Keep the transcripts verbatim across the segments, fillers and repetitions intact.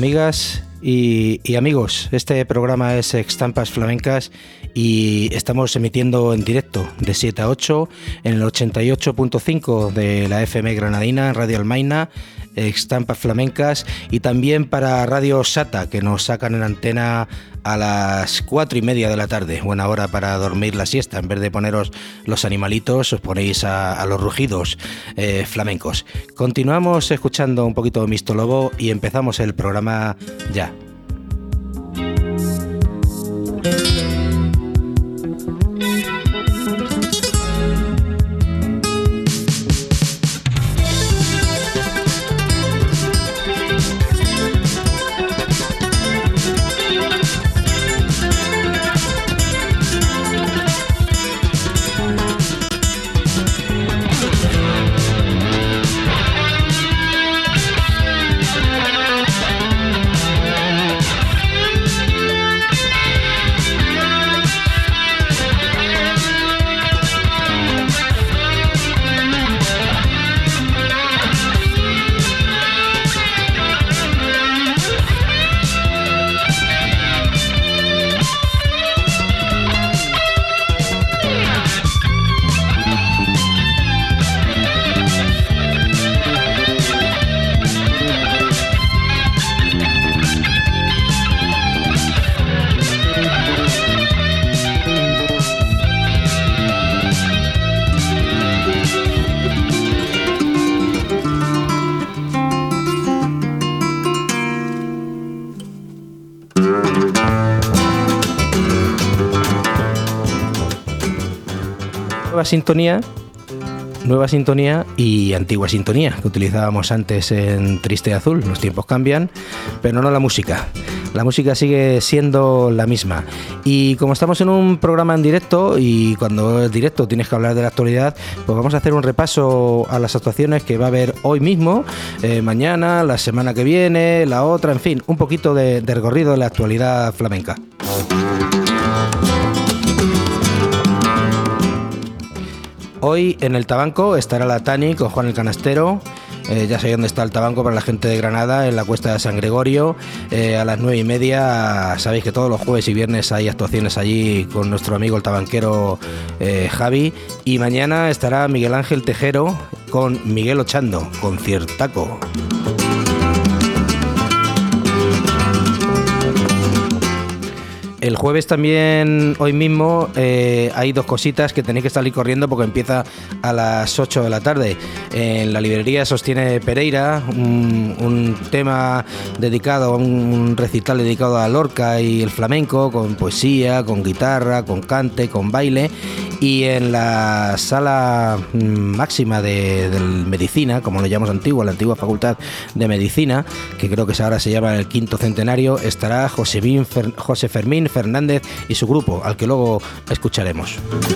Amigas y, y amigos, este programa es Estampas Flamencas y estamos emitiendo en directo de siete a ocho en el ochenta y ocho punto cinco de la F M granadina, Radio Almaina, Estampas Flamencas, y también para Radio Sata, que nos sacan en antena a las cuatro y media de la tarde, buena hora para dormir la siesta. En vez de poneros los animalitos, os ponéis a, a los rugidos eh, flamencos. Continuamos escuchando un poquito de Misto Lobo y empezamos el programa ya. Nueva sintonía, nueva sintonía y antigua sintonía que utilizábamos antes en Triste y Azul. Los tiempos cambian, pero no la música. La música sigue siendo la misma. Y como estamos en un programa en directo, y cuando es directo tienes que hablar de la actualidad, pues vamos a hacer un repaso a las actuaciones que va a haber hoy mismo, eh, mañana, la semana que viene, la otra, en fin, un poquito de, de recorrido de la actualidad flamenca. Hoy en el Tabanco estará la Tani con Juan el Canastero. Eh, ya sabéis dónde está el Tabanco para la gente de Granada, en la Cuesta de San Gregorio. Eh, a las nueve y media, sabéis que todos los jueves y viernes hay actuaciones allí con nuestro amigo el tabanquero eh, Javi. Y mañana estará Miguel Ángel Tejero con Miguel Ochando, conciertaco. El jueves también, hoy mismo, eh, hay dos cositas que tenéis que salir corriendo porque empieza a las ocho de la tarde. En la librería Sostiene Pereira, un, un tema dedicado, un recital dedicado a Lorca y el flamenco, con poesía, con guitarra, con cante, con baile. Y en la sala máxima de, de medicina, como lo llamamos antiguo, la antigua Facultad de Medicina, que creo que ahora se llama el quinto centenario, estará José, Fer, José Fermín Fernández y su grupo, al que luego escucharemos.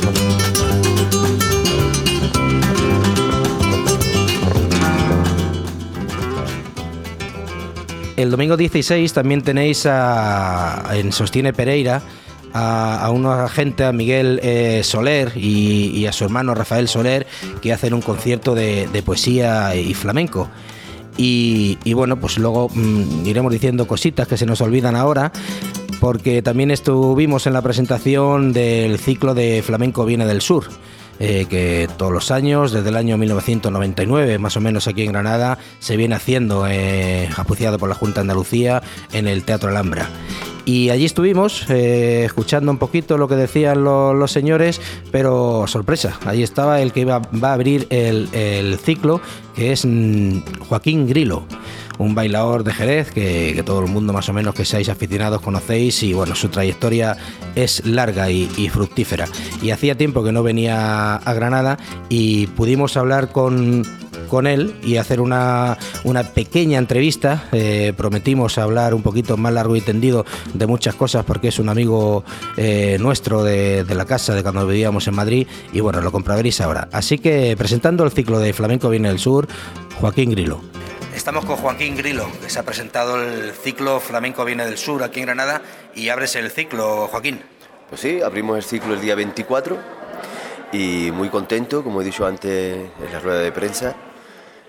El domingo dieciséis también tenéis a, en Sostiene Pereira a, a una gente, a Miguel eh, Soler y, y a su hermano Rafael Soler, que hacen un concierto de, de poesía y flamenco. Y, y bueno, pues luego mmm, iremos diciendo cositas que se nos olvidan ahora, porque también estuvimos en la presentación del ciclo de Flamenco Viene del Sur, eh, que todos los años, desde el año mil novecientos noventa y nueve, más o menos aquí en Granada, se viene haciendo, eh, auspiciado por la Junta de Andalucía, en el Teatro Alhambra. Y allí estuvimos eh, escuchando un poquito lo que decían lo, los señores, pero sorpresa, allí estaba el que iba, va a abrir el, el ciclo, que es mm, Joaquín Grilo, un bailador de Jerez que, que todo el mundo más o menos que seáis aficionados conocéis, y bueno, su trayectoria es larga y, y fructífera. Y hacía tiempo que no venía a Granada y pudimos hablar con... con él y hacer una, una pequeña entrevista. Eh, prometimos hablar un poquito más largo y tendido de muchas cosas porque es un amigo eh, nuestro de, de la casa de cuando vivíamos en Madrid, y bueno, lo comprobaréis ahora. Así que presentando el ciclo de Flamenco Viene del Sur, Joaquín Grilo. Estamos con Joaquín Grilo, que se ha presentado el ciclo Flamenco Viene del Sur aquí en Granada, y abres el ciclo, Joaquín. Pues sí, abrimos el ciclo el día veinticuatro y muy contento, como he dicho antes en la rueda de prensa.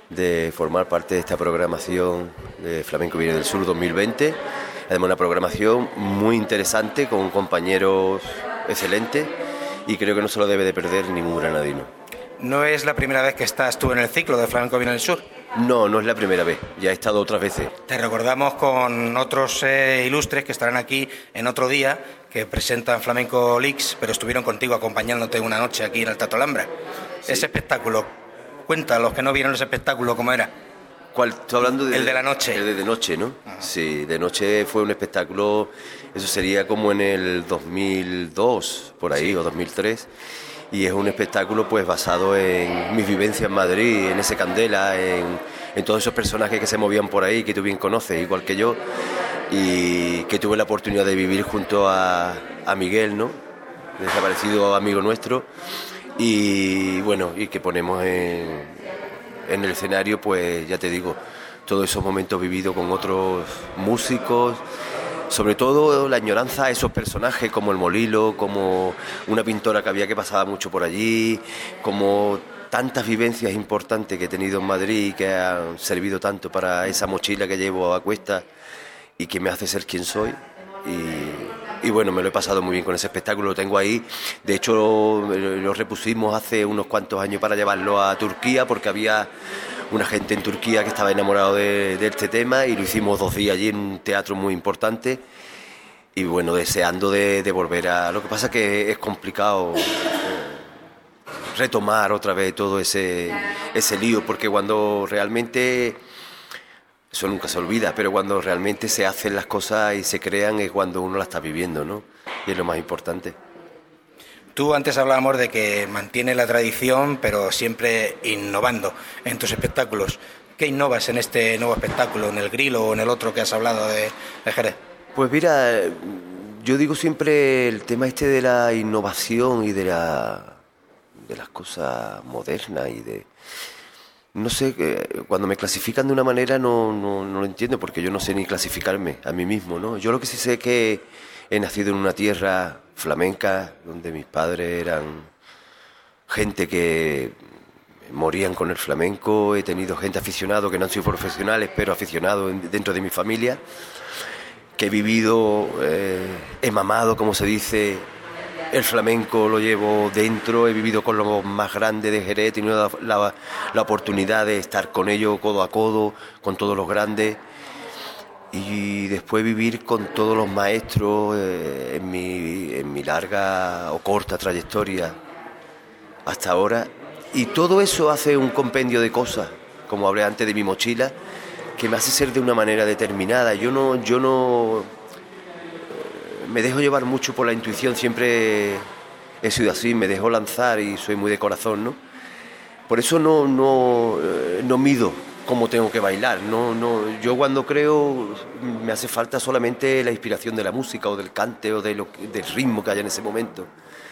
de formar parte de esta programación de Flamenco Viene del Sur dos mil veinte. Además, una programación muy interesante con compañeros excelentes y creo que no se lo debe de perder ningún granadino. ¿No es la primera vez que estás tú en el ciclo de Flamenco Viene del Sur? No, no es la primera vez, ya he estado otras veces. Te recordamos con otros eh, ilustres que estarán aquí en otro día, que presentan Flamenco Leaks, pero estuvieron contigo acompañándote una noche aquí en el Teatro Alhambra. Sí. Ese espectáculo, cuenta a los que no vieron ese espectáculo cómo era. ¿Cuál? ¿Estoy hablando de, el de la noche? El de, de noche, ¿no? Ajá. Sí, de noche fue un espectáculo, eso sería como en el dos mil dos, por ahí, sí. O dos mil tres. Y es un espectáculo pues basado en mis vivencias en Madrid, en ese Candela, en, en todos esos personajes que se movían por ahí, que tú bien conoces, igual que yo, y que tuve la oportunidad de vivir junto a, a Miguel, ¿no? Desaparecido amigo nuestro, y bueno, y que ponemos en, en el escenario, pues ya te digo, todos esos momentos vividos con otros músicos, sobre todo la añoranza a esos personajes como el Molilo, como una pintora que había que pasaba mucho por allí, como tantas vivencias importantes que he tenido en Madrid y que han servido tanto para esa mochila que llevo a cuestas y que me hace ser quien soy. Y, y bueno, me lo he pasado muy bien con ese espectáculo, lo tengo ahí. De hecho, lo, lo repusimos hace unos cuantos años para llevarlo a Turquía porque había una gente en Turquía que estaba enamorado de, de este tema y lo hicimos dos días allí en un teatro muy importante y bueno, deseando de, de volver a... Lo que pasa es que es complicado eh, retomar otra vez todo ese, ese lío, porque cuando realmente... Eso nunca se olvida, pero cuando realmente se hacen las cosas y se crean es cuando uno la está viviendo, ¿no? Y es lo más importante. Tú antes hablábamos de que mantiene la tradición, pero siempre innovando en tus espectáculos. ¿Qué innovas en este nuevo espectáculo, en el Grilo o en el otro que has hablado de, de Jerez? Pues mira, yo digo siempre el tema este de la innovación y de, la, de las cosas modernas y de... No sé, cuando me clasifican de una manera no, no, no lo entiendo porque yo no sé ni clasificarme a mí mismo, ¿no? Yo lo que sí sé es que he nacido en una tierra flamenca donde mis padres eran gente que morían con el flamenco, he tenido gente aficionado que no han sido profesionales pero aficionados dentro de mi familia, que he vivido, eh, he mamado, como se dice, el flamenco lo llevo dentro, he vivido con los más grandes de Jerez, he tenido la, la, la oportunidad de estar con ellos codo a codo, con todos los grandes, y después vivir con todos los maestros eh, en, mi, en mi larga o corta trayectoria hasta ahora, y todo eso hace un compendio de cosas, como hablé antes de mi mochila, que me hace ser de una manera determinada. Yo no... Yo no me dejo llevar mucho por la intuición, siempre he sido así, me dejo lanzar y soy muy de corazón, ¿no? Por eso no, no, no mido cómo tengo que bailar, no, no, yo cuando creo me hace falta solamente la inspiración de la música o del cante o de lo, del ritmo que haya en ese momento.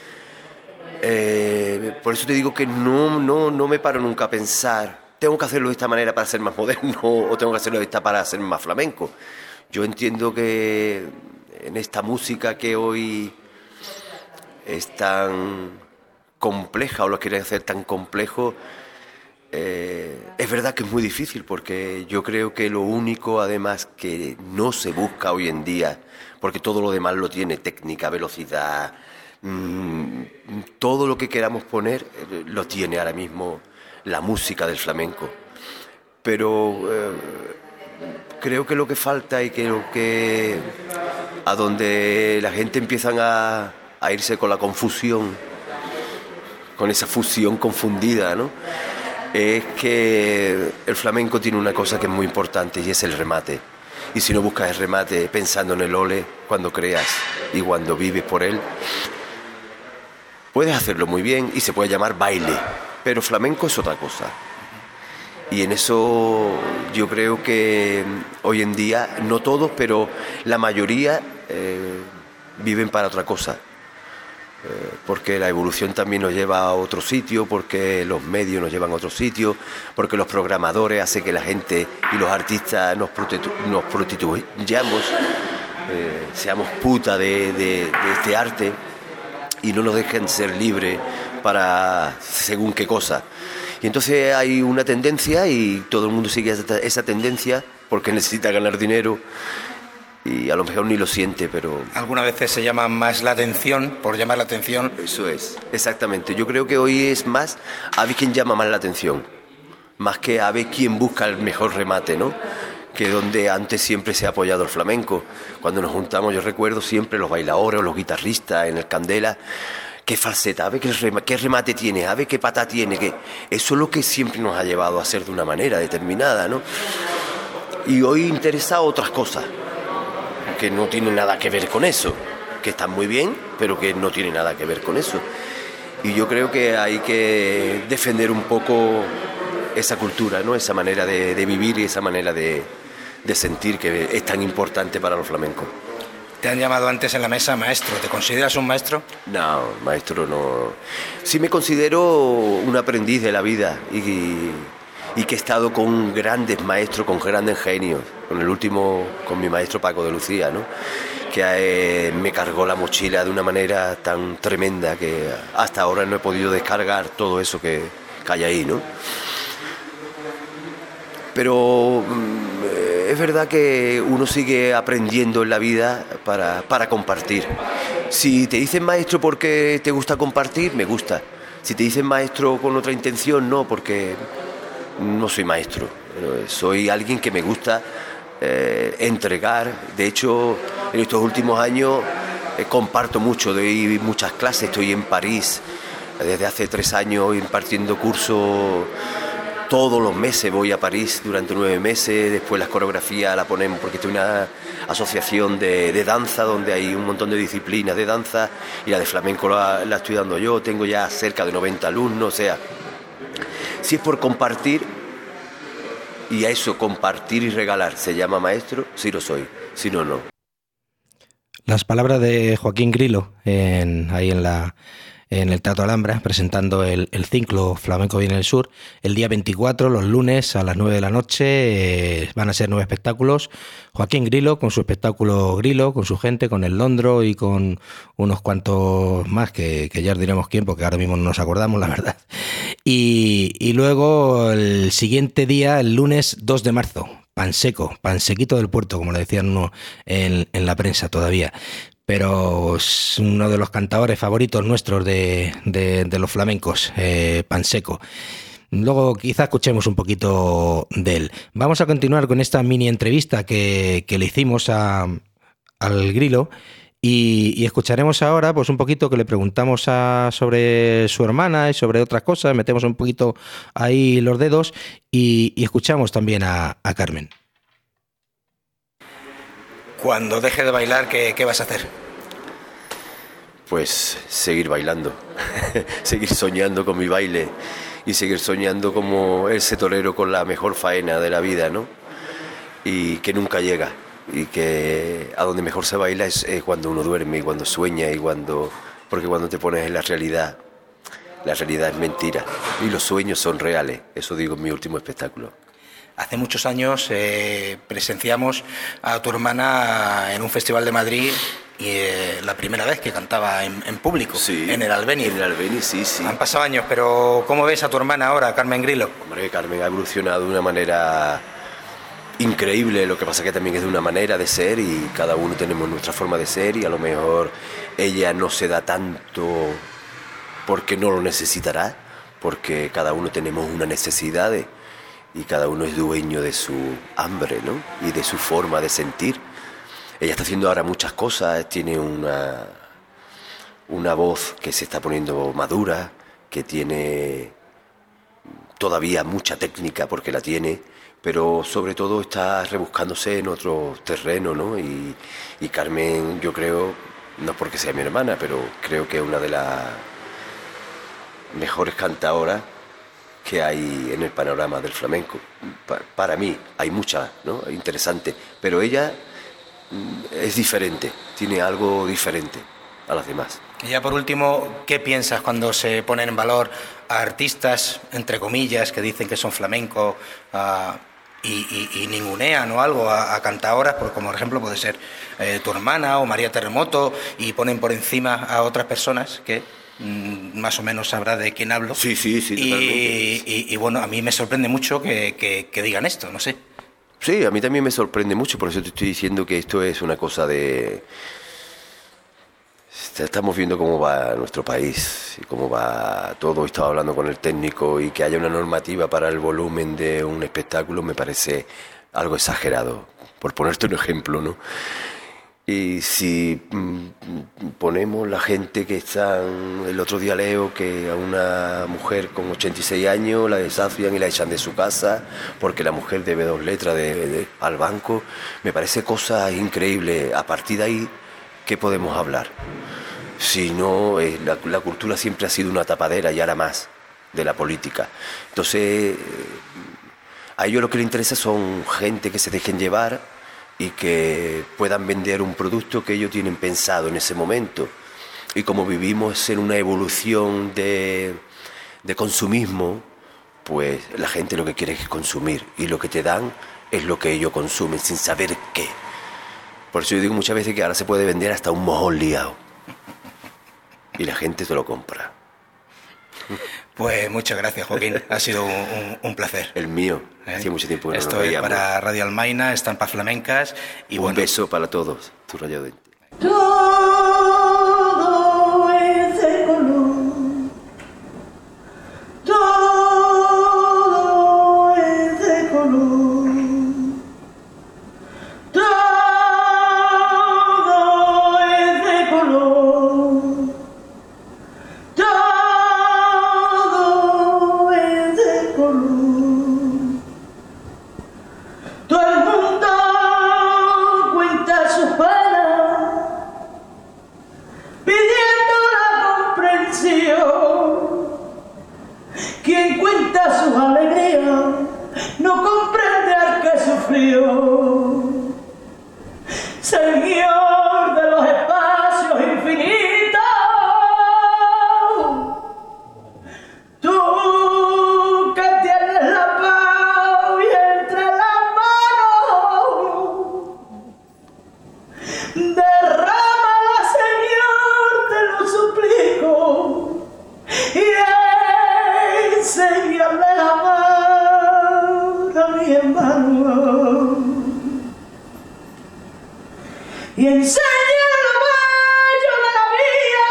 Eh, por eso te digo que no, no, no me paro nunca a pensar, tengo que hacerlo de esta manera para ser más moderno o tengo que hacerlo de esta para ser más flamenco. Yo entiendo que en esta música que hoy es tan compleja o lo quiere hacer tan complejo, eh, es verdad que es muy difícil porque yo creo que lo único además que no se busca hoy en día, porque todo lo demás lo tiene, técnica, velocidad, mmm, todo lo que queramos poner eh, lo tiene ahora mismo la música del flamenco, pero eh, creo que lo que falta y que lo que a donde la gente empieza a, a irse con la confusión, con esa fusión confundida, ¿no? Es que el flamenco tiene una cosa que es muy importante y es el remate. Y si no buscas el remate pensando en el ole, cuando creas y cuando vives por él, puedes hacerlo muy bien y se puede llamar baile, pero flamenco es otra cosa. Y en eso yo creo que hoy en día, no todos, pero la mayoría eh, viven para otra cosa. Eh, porque la evolución también nos lleva a otro sitio, porque los medios nos llevan a otro sitio, porque los programadores hacen que la gente y los artistas nos, prostitu- nos prostituyamos, eh, seamos puta de, de, de este arte y no nos dejen ser libres para según qué cosa. Y entonces hay una tendencia y todo el mundo sigue esa, esa tendencia porque necesita ganar dinero y a lo mejor ni lo siente, pero... Algunas veces se llama más la atención, por llamar la atención. Eso es, exactamente. Yo creo que hoy es más a ver quién llama más la atención, más que a ver quién busca el mejor remate, ¿no? Que donde antes siempre se ha apoyado el flamenco. Cuando nos juntamos, yo recuerdo siempre los bailadores o los guitarristas en el Candela, qué falseta, a ver qué remate, qué remate tiene, a ver qué pata tiene, que eso es lo que siempre nos ha llevado a hacer de una manera determinada, ¿no? Y hoy interesa otras cosas que no tienen nada que ver con eso, que están muy bien, pero que no tienen nada que ver con eso. Y yo creo que hay que defender un poco esa cultura, ¿no? Esa manera de, de vivir y esa manera de, de sentir que es tan importante para los flamencos. Te han llamado antes en la mesa maestro. ¿Te consideras un maestro? No, maestro no. Sí me considero un aprendiz de la vida y, y que he estado con grandes maestros, con grandes genios. Con el último, con mi maestro Paco de Lucía, ¿no? Que eh, me cargó la mochila de una manera tan tremenda que hasta ahora no he podido descargar todo eso que, que hay ahí, ¿no? Pero mm, es verdad que uno sigue aprendiendo en la vida para, para compartir. Si te dicen maestro porque te gusta compartir, me gusta. Si te dicen maestro con otra intención, no, porque no soy maestro. Soy alguien que me gusta eh, entregar. De hecho, en estos últimos años eh, comparto mucho, doy muchas clases. Estoy en París desde hace tres años impartiendo cursos. Todos los meses voy a París durante nueve meses, después las coreografías la ponemos porque estoy en una asociación de, de danza donde hay un montón de disciplinas de danza y la de flamenco la, la estoy dando yo, tengo ya cerca de noventa alumnos, o sea, si es por compartir, y a eso, compartir y regalar, se llama maestro, sí lo soy, si no, no. Las palabras de Joaquín Grilo en, ahí en la... en el Teatro Alhambra, presentando el, el ciclo Flamenco Viene del Sur. El día veinticuatro, los lunes a las nueve de la noche, eh, van a ser nueve espectáculos. Joaquín Grilo, con su espectáculo Grilo, con su gente, con el Londro y con unos cuantos más, que, que ya os diremos quién, porque ahora mismo no nos acordamos, la verdad. Y, y luego el siguiente día, el lunes dos de marzo, pan seco, pan sequito del puerto, como le decían uno en, en la prensa todavía. Pero es uno de los cantadores favoritos nuestros de, de, de los flamencos, eh, Panseco. Luego quizá escuchemos un poquito de él. Vamos a continuar con esta mini entrevista que, que le hicimos a, al Grilo y, y escucharemos ahora pues un poquito que le preguntamos a, sobre su hermana y sobre otras cosas, metemos un poquito ahí los dedos y, y escuchamos también a, a Carmen. Cuando deje de bailar, ¿qué, qué vas a hacer? Pues seguir bailando, seguir soñando con mi baile y seguir soñando como ese torero con la mejor faena de la vida, ¿no? Y que nunca llega, y que a donde mejor se baila es eh, cuando uno duerme y cuando sueña y cuando... Porque cuando te pones en la realidad, la realidad es mentira y los sueños son reales, eso digo en mi último espectáculo. Hace muchos años eh, presenciamos a tu hermana en un festival de Madrid y eh, la primera vez que cantaba en, en público, sí, en el Albéniz. En el Albéniz, sí, sí. Han pasado años, pero ¿cómo ves a tu hermana ahora, Carmen Grilo? Hombre, Carmen ha evolucionado de una manera increíble, lo que pasa que también es de una manera de ser y cada uno tenemos nuestra forma de ser y a lo mejor ella no se da tanto porque no lo necesitará, porque cada uno tenemos una necesidad de... y cada uno es dueño de su hambre, ¿no? Y de su forma de sentir. Ella está haciendo ahora muchas cosas, tiene una, una voz que se está poniendo madura, que tiene todavía mucha técnica porque la tiene, pero sobre todo está rebuscándose en otro terreno, ¿no? Y, y Carmen, yo creo, no porque sea mi hermana, pero creo que es una de las mejores cantadoras que hay en el panorama del flamenco. Pa- para mí hay muchas, ¿no? Interesantes, pero ella mm, es diferente, tiene algo diferente a las demás. Y ya por último, ¿qué piensas cuando se ponen en valor a artistas, entre comillas, que dicen que son flamencos uh, y, y, y ningunean o algo a, a cantadoras, por, como por ejemplo puede ser eh, tu hermana o María Terremoto, y ponen por encima a otras personas que... mm, más o menos sabrá de quién hablo. Sí, sí, sí, y, totalmente. y, y bueno, a mí me sorprende mucho que, que, que digan esto, no sé. Sí, a mí también me sorprende mucho, por eso te estoy diciendo que esto es una cosa de... Estamos viendo cómo va nuestro país y cómo va todo. Estaba hablando con el técnico y que haya una normativa para el volumen de un espectáculo me parece algo exagerado, por ponerte un ejemplo, ¿no? Y si mm, ponemos la gente que está... El otro día leo que a una mujer con ochenta y seis años la desafian y la echan de su casa porque la mujer debe dos letras de, de, al banco. Me parece cosa increíble. A partir de ahí, ¿qué podemos hablar? Si no, eh, la, la cultura siempre ha sido una tapadera y ahora más de la política. Entonces, eh, a ellos lo que les interesa son gente que se dejen llevar y que puedan vender un producto que ellos tienen pensado en ese momento. Y como vivimos en una evolución de, de consumismo, pues la gente lo que quiere es consumir y lo que te dan es lo que ellos consumen sin saber qué. Por eso yo digo muchas veces que ahora se puede vender hasta un mojón liado y la gente se lo compra. Pues muchas gracias, Joaquín. Ha sido un, un, un placer. El mío. ¿Eh? Hacía mucho tiempo que no Estoy nos veíamos. para Radio Almaina, Estampas Flamencas. Y un bueno, beso para todos. Tu Rayo Dente. Todo es de color. Todo es de color. Todo es de color. Todo es de color. Todo el mundo cuenta sus penas, pidiendo la comprensión. Quien cuenta sus alegrías no comprende al que sufrió. Señor de los espacios infinitos, tú que tienes la paz y entre las manos, derrámala, Señor, te lo suplico, y enséñame a amar a mi hermano, y enséñale lo bello de la vida.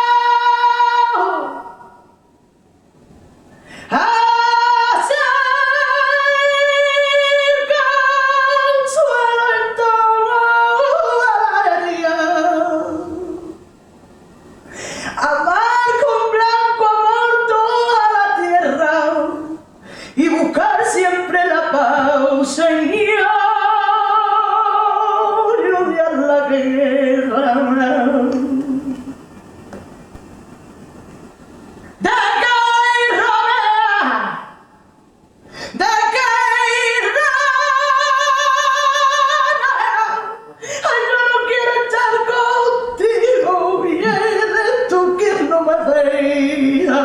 Amar con blanco amor toda la tierra y buscar siempre la paz, Señor, y odiar la guerra. De que rodea, de que ay, yo no quiero estar contigo y eres tú quien no me deja.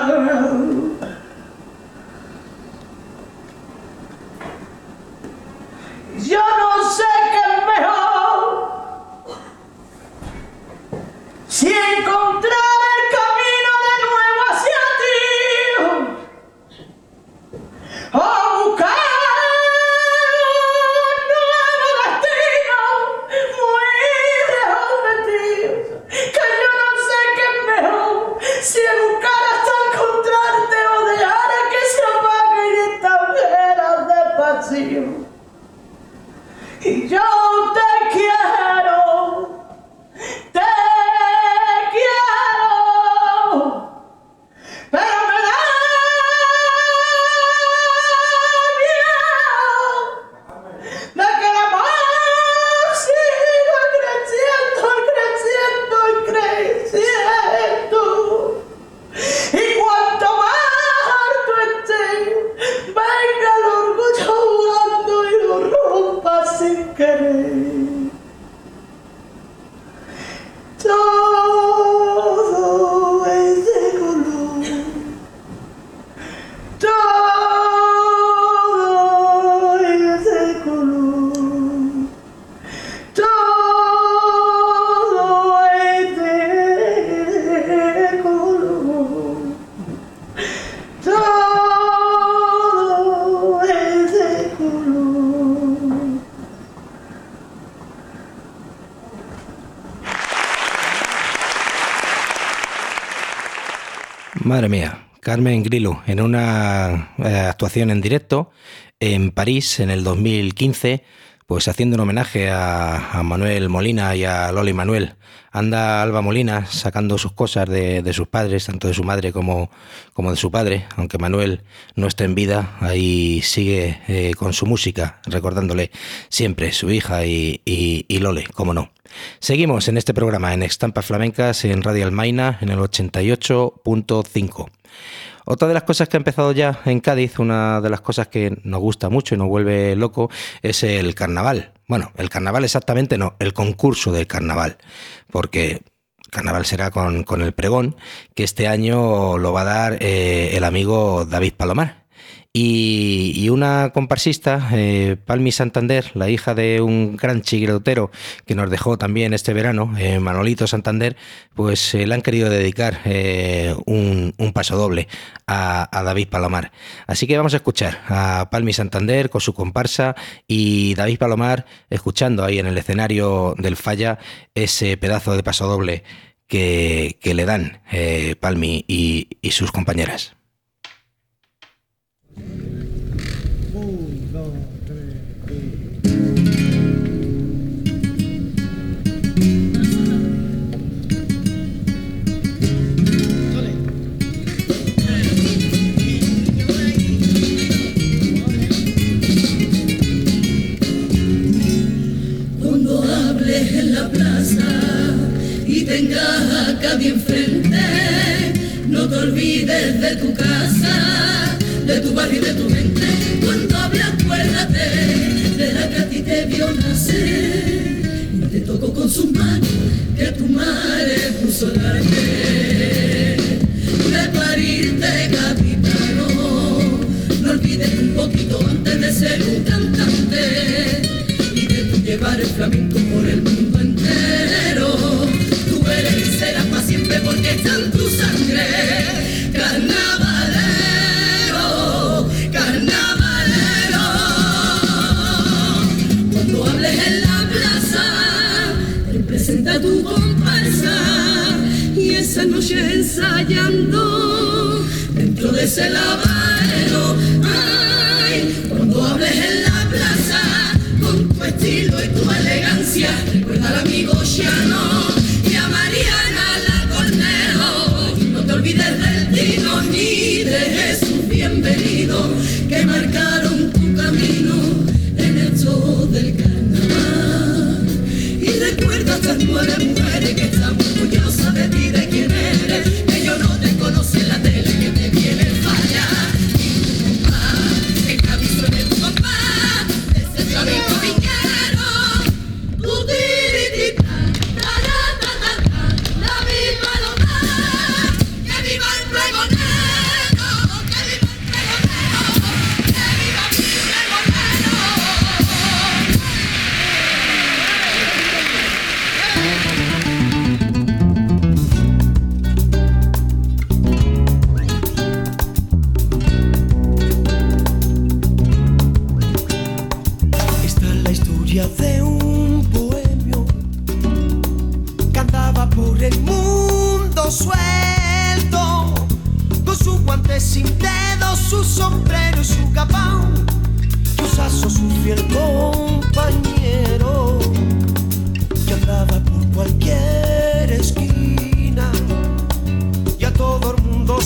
Madre mía, Carmen Grillo, en una eh, actuación en directo en París en el dos mil quince, pues haciendo un homenaje a, a Manuel Molina y a Loli Manuel. Anda Alba Molina sacando sus cosas de, de sus padres, tanto de su madre como, como de su padre, aunque Manuel no esté en vida, ahí sigue eh, con su música, recordándole siempre su hija y, y, y Lole, cómo no. Seguimos en este programa, en Estampas Flamencas, en Radio Almaina, en el ochenta y ocho punto cinco. Otra de las cosas que ha empezado ya en Cádiz, una de las cosas que nos gusta mucho y nos vuelve loco, es el carnaval. Bueno, el carnaval exactamente no, el concurso del carnaval, porque carnaval será con, con el pregón, que este año lo va a dar eh, el amigo David Palomar. Y, y una comparsista, eh, Palmi Santander, la hija de un gran chiguirotero que nos dejó también este verano, eh, Manolito Santander, pues eh, le han querido dedicar eh, un, un paso doble a, a David Palomar. Así que vamos a escuchar a Palmi Santander con su comparsa y David Palomar escuchando ahí en el escenario del Falla ese pedazo de paso doble que, que le dan eh, Palmi y, y sus compañeras. Un, dos, tres, Cuando hables en la plaza y tengas a Cádiz enfrente, no te olvides de tu casa, de tu barrio y de tu gente. Cuando hables, acuérdate de la que a ti te vio nacer y te tocó con sus manos que tu madre puso el arte de parirte capitano. No olvides un poquito antes de ser un cantante y de tu llevar el flamenco por el mundo entero. Tú eres y serás para siempre porque está en tu sangre. Carnavalero, carnavalero. Cuando hables en la plaza, representa tu comparsa y esa noche ensayando dentro de ese lavadero. Ay, cuando hables en la plaza con tu estilo y tu elegancia, recuerda al amigo Llano y a Mariana la Cornejo. No te olvides del Tino ni de Jesús Bienvenido, que marcaron tu camino en esto del carnaval. Y recuerda a estas nueve mujeres que están orgullosas de ti, de quién eres, que yo no te conocí en la tele, que te viene el Falla. Y tu compás, el cabizo de tu compás, ese flamenco viñero, tu tiritita, ta ta ta ta ta, la viva Palomar, que viva el pregonero, que viva el pregonero, que viva el pregonero. Esta es la historia de un bohemio que andaba por el mundo suelto, con sus guantes sin dedos, su sombrero y su gabán, y usazo su fiel compañero, que andaba por cualquier esquina y a todo el mundo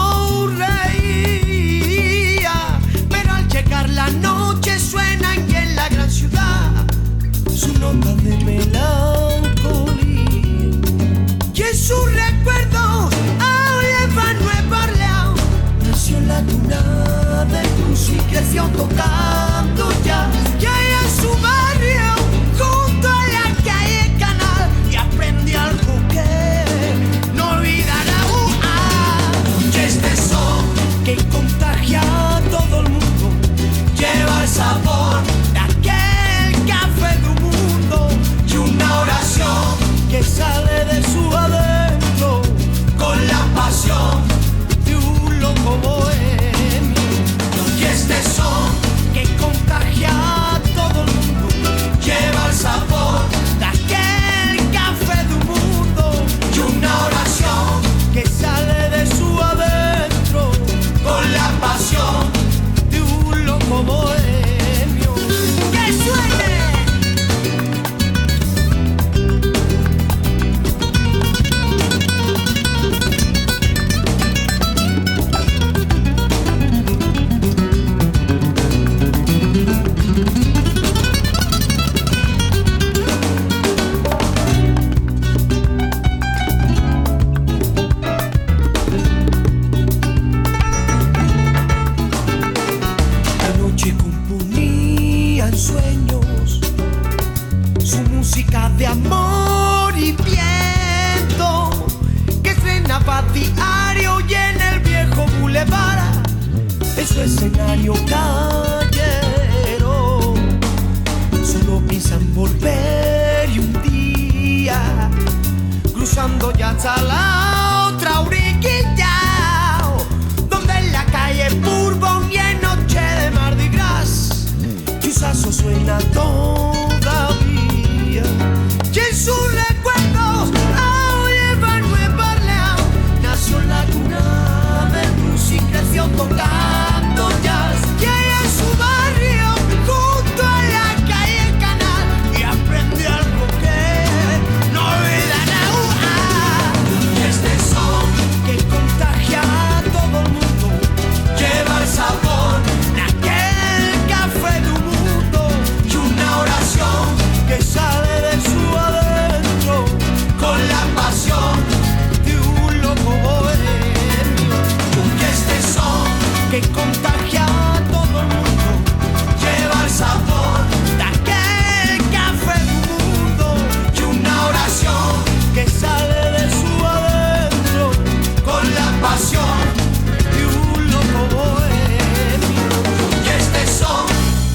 sonreía. Pero al llegar la noche suenan y en la gran ciudad su nota de melancolía, y en su recuerdo hoy va Nueva Orleans. Nació en la cuna de Cruz y creció tocando ya, ya en su barrio junto a la calle Canal, y aprendí algo que no olvidará. Uh, ah, y este son que contagia a todo el mundo lleva el sabor de aquel café del mundo, y una oración que sale de su adentro con la pasión de un loco bohemio. Y este son que su escenario callero. Solo piensan volver y un día, cruzando ya hasta la otra orillita, donde en la calle Bourbon y en noche de Mardi Gras, Chuzazo suena todavía. Y en sus recuerdos hoy Emanuel Barleao nació en la cuna del blues y creció tocando jazz. Y ella en su barrio, junto a la calle El Canal, y aprendió algo que no olvidará. Y este son que contagia a todo el mundo, lleva el sabor de aquel café de un mundo y una oración que sale de su adentro con la pasión de un loco bohemio. Y este son que contagia a todo el mundo, lleva el sabor de aquel café de un mundo y una oración que sale de su adentro con la pasión de un loco bohemio. Y este son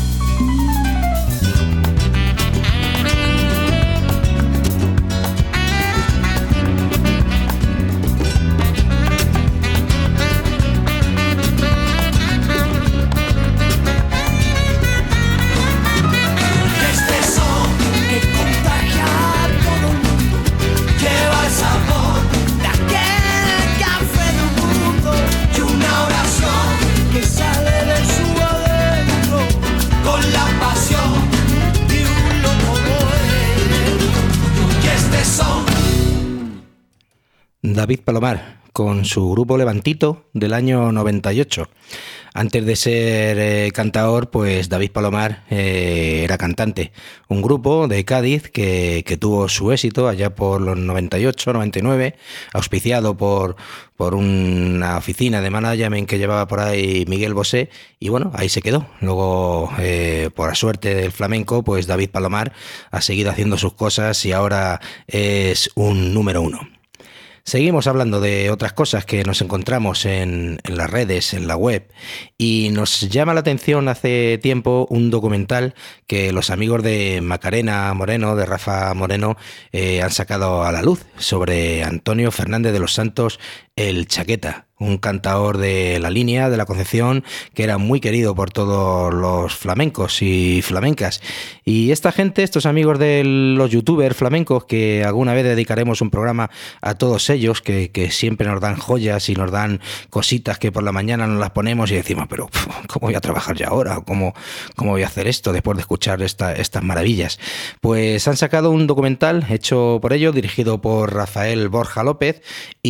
Este son que contagia a todo el mundo, lleva el sabor de aquel café del mundo y una oración que sale de su adentro con la pasión de un loco bohemio. Y este son David Palomar, con su grupo Levantito del año noventa y ocho. Antes de ser eh, cantador, pues David Palomar eh, era cantante. Un grupo de Cádiz que, que tuvo su éxito allá por los noventa y ocho, noventa y nueve, auspiciado por, por una oficina de management que llevaba por ahí Miguel Bosé, y bueno, ahí se quedó. Luego, eh, por la suerte del flamenco, pues David Palomar ha seguido haciendo sus cosas y ahora es un número uno. Seguimos hablando de otras cosas que nos encontramos en, en las redes, en la web, y nos llama la atención hace tiempo un documental que los amigos de Macarena Moreno, de Rafa Moreno, eh, han sacado a la luz sobre Antonio Fernández de los Santos, el Chaqueta, un cantador de la línea de la Concepción que era muy querido por todos los flamencos y flamencas. Y esta gente, estos amigos de los youtubers flamencos, que alguna vez dedicaremos un programa a todos ellos, que, que siempre nos dan joyas y nos dan cositas que por la mañana nos las ponemos y decimos, pero ¿cómo voy a trabajar ya ahora? ¿Cómo, cómo voy a hacer esto después de escuchar esta, estas maravillas? Pues han sacado un documental hecho por ellos, dirigido por Rafael Borja López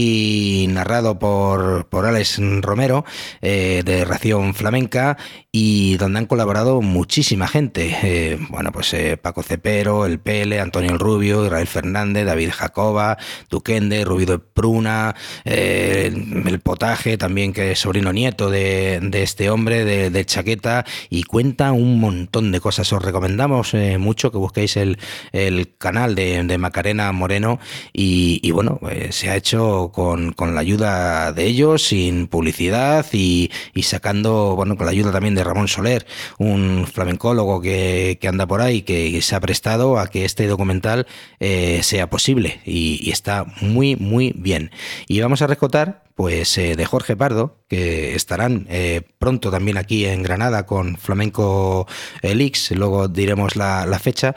y narrado por, por Alex Romero, eh, de Ración Flamenca, y donde han colaborado muchísima gente. Eh, bueno, pues eh, Paco Cepero, El Pele, Antonio el Rubio, Israel Fernández, David Jacoba, Duquende, Rubí de Pruna, eh, El Potaje, también, que es sobrino nieto de, de este hombre, de, de Chaqueta, y cuenta un montón de cosas. Os recomendamos eh, mucho que busquéis el, el canal de, de Macarena Moreno, y, y bueno, eh, se ha hecho con, con la ayuda de ellos, sin publicidad, y, y sacando, bueno, con la ayuda también de Ramón Soler, un flamencólogo que, que anda por ahí, que se ha prestado a que este documental eh, sea posible, y, y está muy, muy bien. Y vamos a rescatar pues eh, de Jorge Pardo, que estarán eh, pronto también aquí en Granada con Flamenco Elix, luego diremos la, la fecha,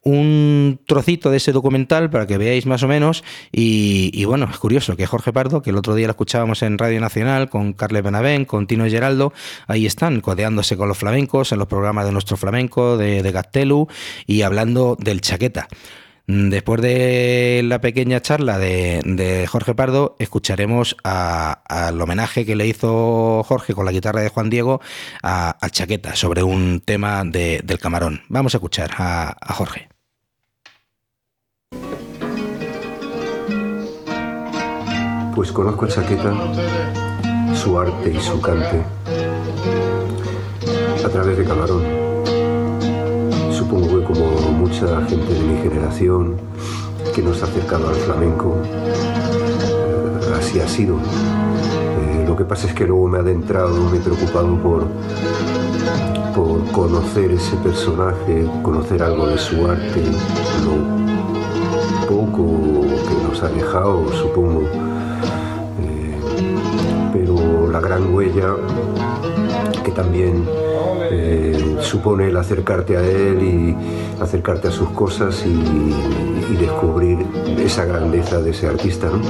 un trocito de ese documental para que veáis más o menos. Y, y bueno, es curioso que Jorge Pardo, que el otro día lo escuchábamos en Radio Nacional con Carles Benavent, con Tino Geraldo, ahí están codeándose con los flamencos en los programas de Nuestro Flamenco, de, de Gaztelu, y hablando del Chaqueta. Después de la pequeña charla de, de Jorge Pardo, escucharemos al homenaje que le hizo Jorge con la guitarra de Juan Diego a, a Chaqueta sobre un tema de, del Camarón. Vamos a escuchar a, a Jorge. Pues conozco a Chaqueta, su arte y su cante, a través de Camarón. Supongo que como mucha gente de mi generación que nos ha acercado al flamenco, eh, así ha sido. Eh, Lo que pasa es que luego me he adentrado, me he preocupado por, por conocer ese personaje, conocer algo de su arte, lo poco que nos ha dejado, supongo. Eh, pero la gran huella que también eh, supone el acercarte a él y acercarte a sus cosas y, y descubrir esa grandeza de ese artista, ¿no?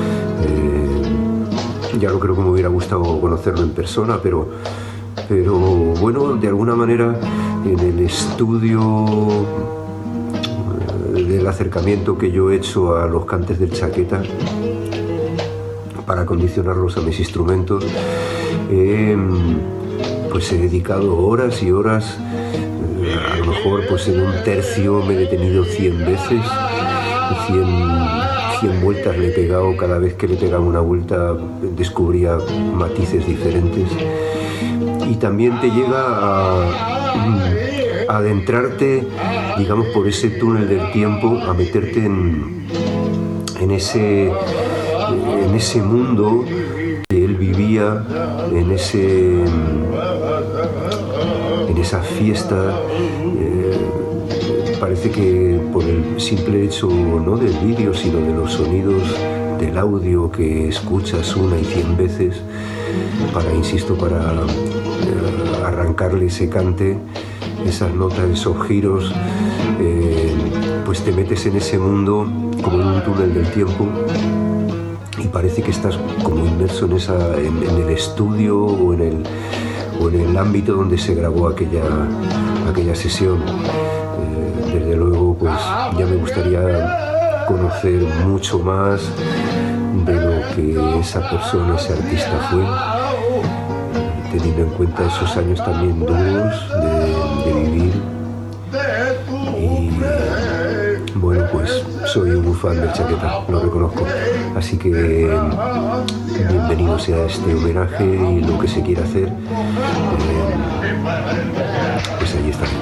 Eh, ya no creo que me hubiera gustado conocerlo en persona, pero, pero bueno, de alguna manera en el estudio del acercamiento que yo he hecho a los cantes del Chaqueta para acondicionarlos a mis instrumentos, eh, pues he dedicado horas y horas. A lo mejor pues en un tercio me he detenido cien veces y cien, cien vueltas le he pegado. Cada vez que le pegaba una vuelta descubría matices diferentes, y también te llega a, a adentrarte, digamos, por ese túnel del tiempo, a meterte en, en, ese, en ese mundo que él vivía, en ese... en esa fiesta. Eh, parece que por el simple hecho no del vídeo, sino de los sonidos del audio que escuchas una y cien veces para, insisto, para eh, arrancarle ese cante, esas notas, esos giros, eh, pues te metes en ese mundo como en un túnel del tiempo y parece que estás como inmerso en, esa, en, en el estudio o en el o en el ámbito donde se grabó aquella, aquella sesión. Eh, desde luego, pues ya me gustaría conocer mucho más de lo que esa persona, ese artista fue, teniendo en cuenta esos años también duros de, de vivir. Y bueno, pues soy un fan del Chaqueta, lo reconozco. Así que bienvenido sea este homenaje y lo que se quiera hacer, eh, pues ahí está.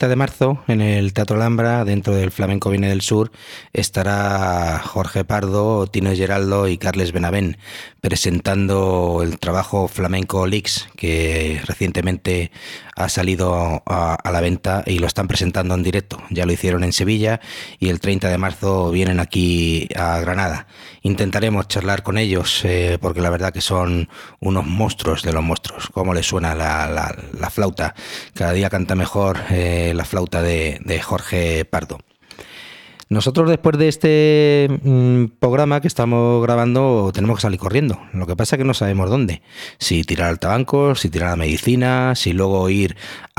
treinta de marzo, en el Teatro Alhambra, dentro del Flamenco Viene del Sur, estará Jorge Pardo, Tino Geraldo y Carles Benavent presentando el trabajo Flamenco Licks, que recientemente ha salido a, a la venta y lo están presentando en directo. Ya lo hicieron en Sevilla y el treinta de marzo vienen aquí a Granada. Intentaremos charlar con ellos eh, porque la verdad que son unos monstruos de los monstruos. Cómo les suena la, la, la flauta. Cada día canta mejor eh, la flauta de, de Jorge Pardo. Nosotros después de este mmm, programa que estamos grabando tenemos que salir corriendo. Lo que pasa es que no sabemos dónde. Si tirar al tabanco, si tirar a la medicina, si luego ir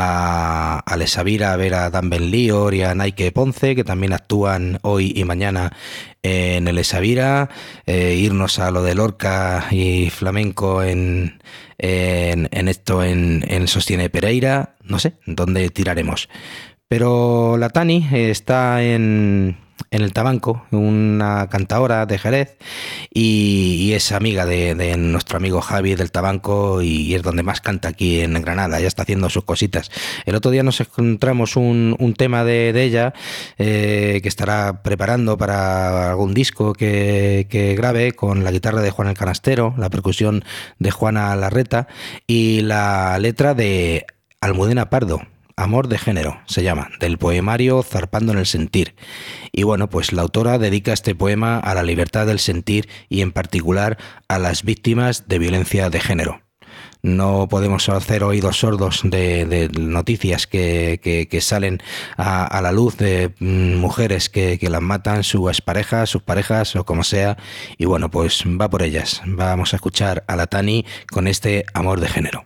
a, a Les Avira a ver a Dan Benlior y a Nike Ponce, que también actúan hoy y mañana en el Les Avira, eh, irnos a lo de Lorca y flamenco en, en, en esto en, en Sostiene Pereira. No sé dónde tiraremos. Pero la Tani está en, en el Tabanco, una cantadora de Jerez, y, y es amiga de, de nuestro amigo Javi del Tabanco, y, y es donde más canta aquí en Granada. Ya está haciendo sus cositas. El otro día nos encontramos un, un tema de, de ella eh, que estará preparando para algún disco que, que grabe, con la guitarra de Juan el Canastero, la percusión de Juana Larreta y la letra de Almudena Pardo. Amor de género se llama, del poemario Zarpando en el sentir. Y bueno, pues la autora dedica este poema a la libertad del sentir y en particular a las víctimas de violencia de género. No podemos hacer oídos sordos de, de noticias que, que, que salen a, a la luz de mm, mujeres que, que las matan sus parejas, sus parejas o como sea. Y bueno, pues va por ellas. Vamos a escuchar a la Tani con este Amor de género.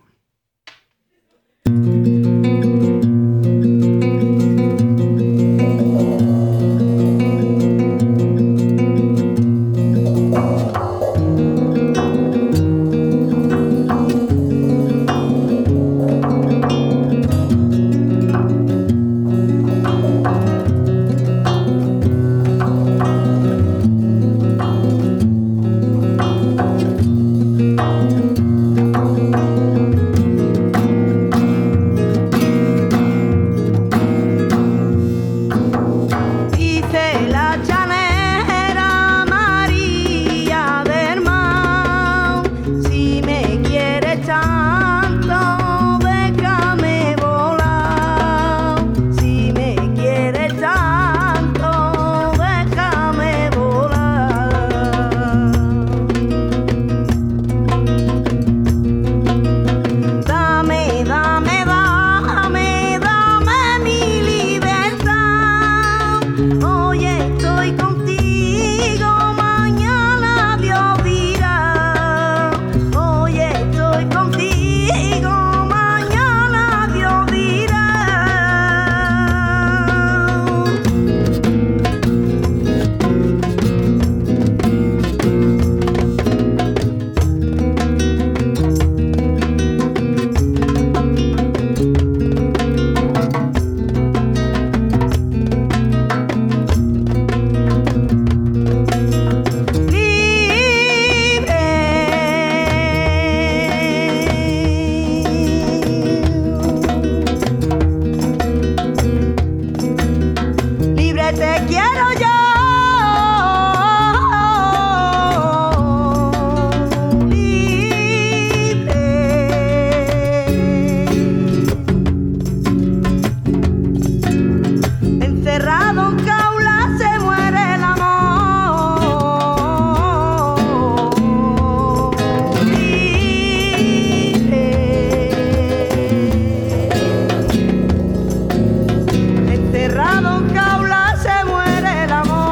Encerrado en jaula se muere el amor.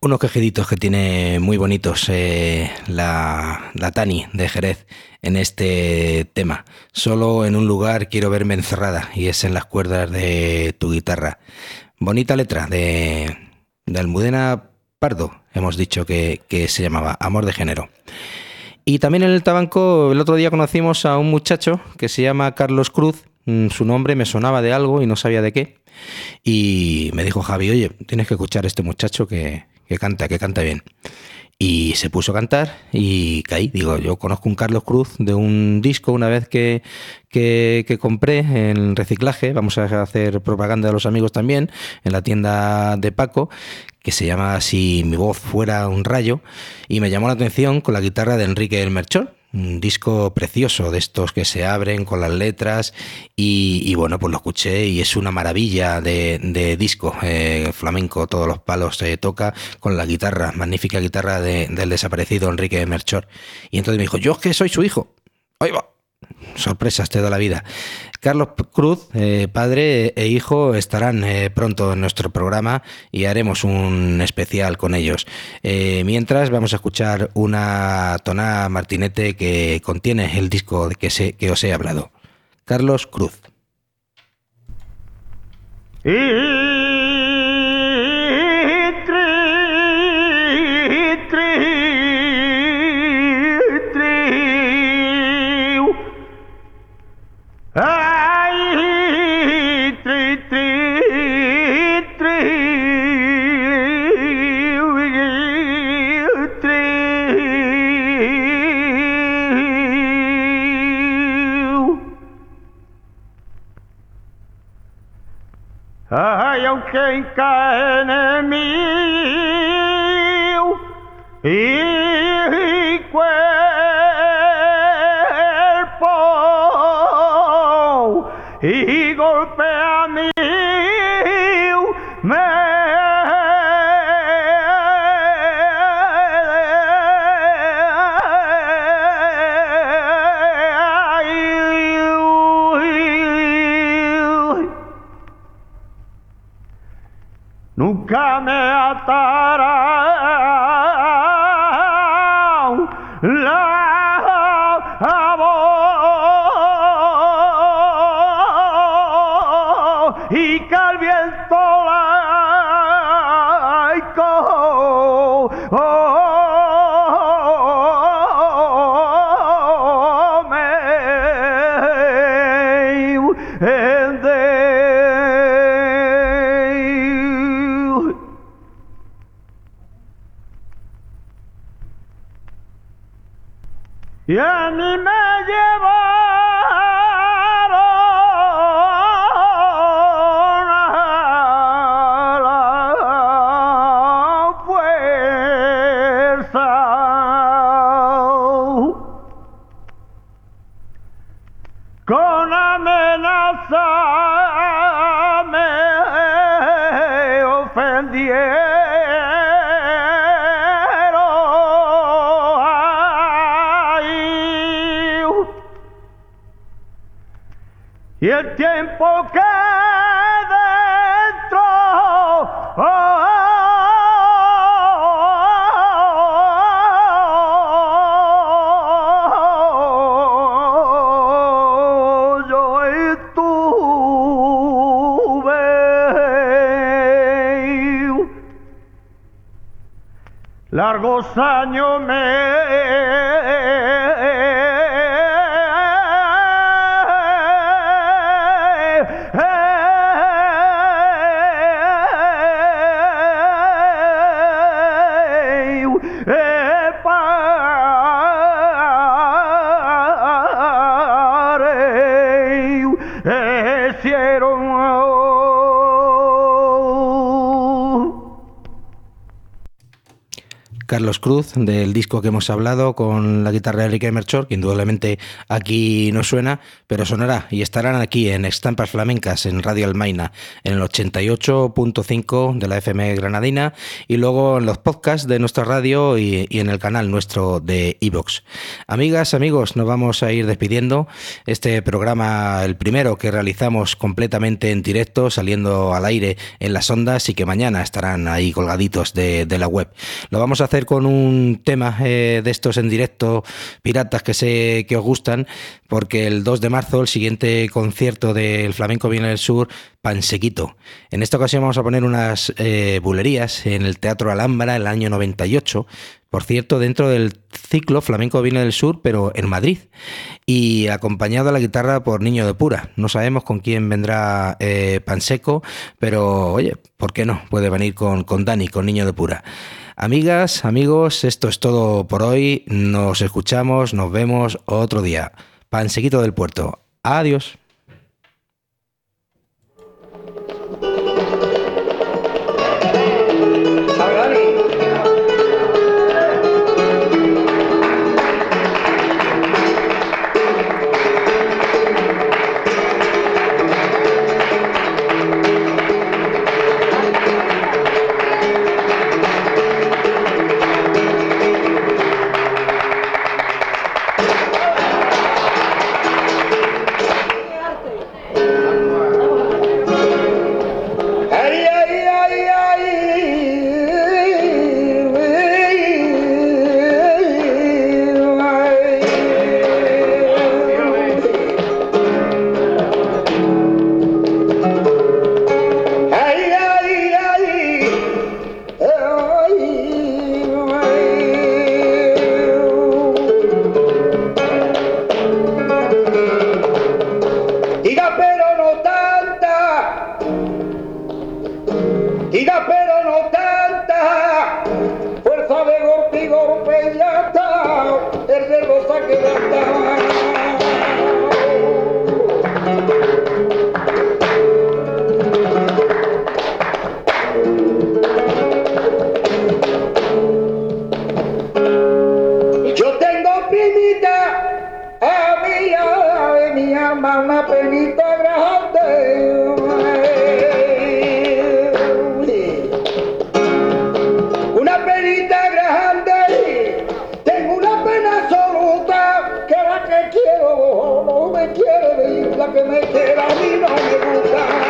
unos quejiditos que tiene muy bonitos eh, la, la Tani de Jerez en este tema. Solo en un lugar quiero verme encerrada, y es en las cuerdas de tu guitarra. Bonita letra de, de Almudena Pardo, hemos dicho que, que se llamaba Amor de Género. Y también en el Tabanco el otro día conocimos a un muchacho que se llama Carlos Cruz. Su nombre me sonaba de algo y no sabía de qué. Y me dijo Javi, oye, tienes que escuchar a este muchacho que, que canta, que canta bien. Y se puso a cantar y caí. Digo, yo conozco un Carlos Cruz de un disco una vez que, que, que compré en reciclaje. Vamos a hacer propaganda a los amigos también en la tienda de Paco, que se llama Si mi voz fuera un rayo. Y me llamó la atención con la guitarra de Enrique el Merchón. Un disco precioso de estos que se abren con las letras y, y bueno, pues lo escuché y es una maravilla de, de disco eh, flamenco, todos los palos se toca con la guitarra, magnífica guitarra de, del desaparecido Enrique Merchor. Y entonces me dijo, yo es que soy su hijo. ¡Ahí va! Sorpresas te da la vida. Carlos Cruz, eh, padre e hijo, estarán eh, pronto en nuestro programa y haremos un especial con ellos. Eh, mientras vamos a escuchar una tonada martinete que contiene el disco de que, se, que os he hablado. Carlos Cruz. Ai, aunque cae en mí y cuerpo y golpea mi me nunca me atará la voz y que el viento laico oh, me ende. Y a mí me llevaron a la fuerza con amenaza me ofendieron. Y el tiempo que dentro oh, yo estuve largos años me Carlos Cruz, del disco que hemos hablado, con la guitarra de Enrique Melchor, que indudablemente aquí no suena, pero sonará y estarán aquí en Estampas Flamencas, en Radio Almaina, en el ochenta y ocho punto cinco de la F M granadina, y luego en los podcasts de nuestra radio y, y en el canal nuestro de iVoox. Amigas, amigos, nos vamos a ir despidiendo. Este programa, el primero que realizamos completamente en directo, saliendo al aire en las ondas, y que mañana estarán ahí colgaditos de, de la web. Lo vamos a hacer con un tema eh, de estos en directo, piratas, que sé que os gustan, porque el dos de marzo, el siguiente concierto del Flamenco Viene del Sur, Pansequito. En esta ocasión vamos a poner unas eh, bulerías en el Teatro Alhambra el año noventa y ocho, por cierto, dentro del ciclo Flamenco Viene del Sur, pero en Madrid, y acompañado a la guitarra por Niño de Pura. No sabemos con quién vendrá eh, Panseco, pero oye, ¿por qué no? Puede venir con, con Dani, con Niño de Pura. Amigas, amigos, esto es todo por hoy. Nos escuchamos, nos vemos otro día. Pansequito del Puerto. Adiós. Que me quiera a mí no me gusta.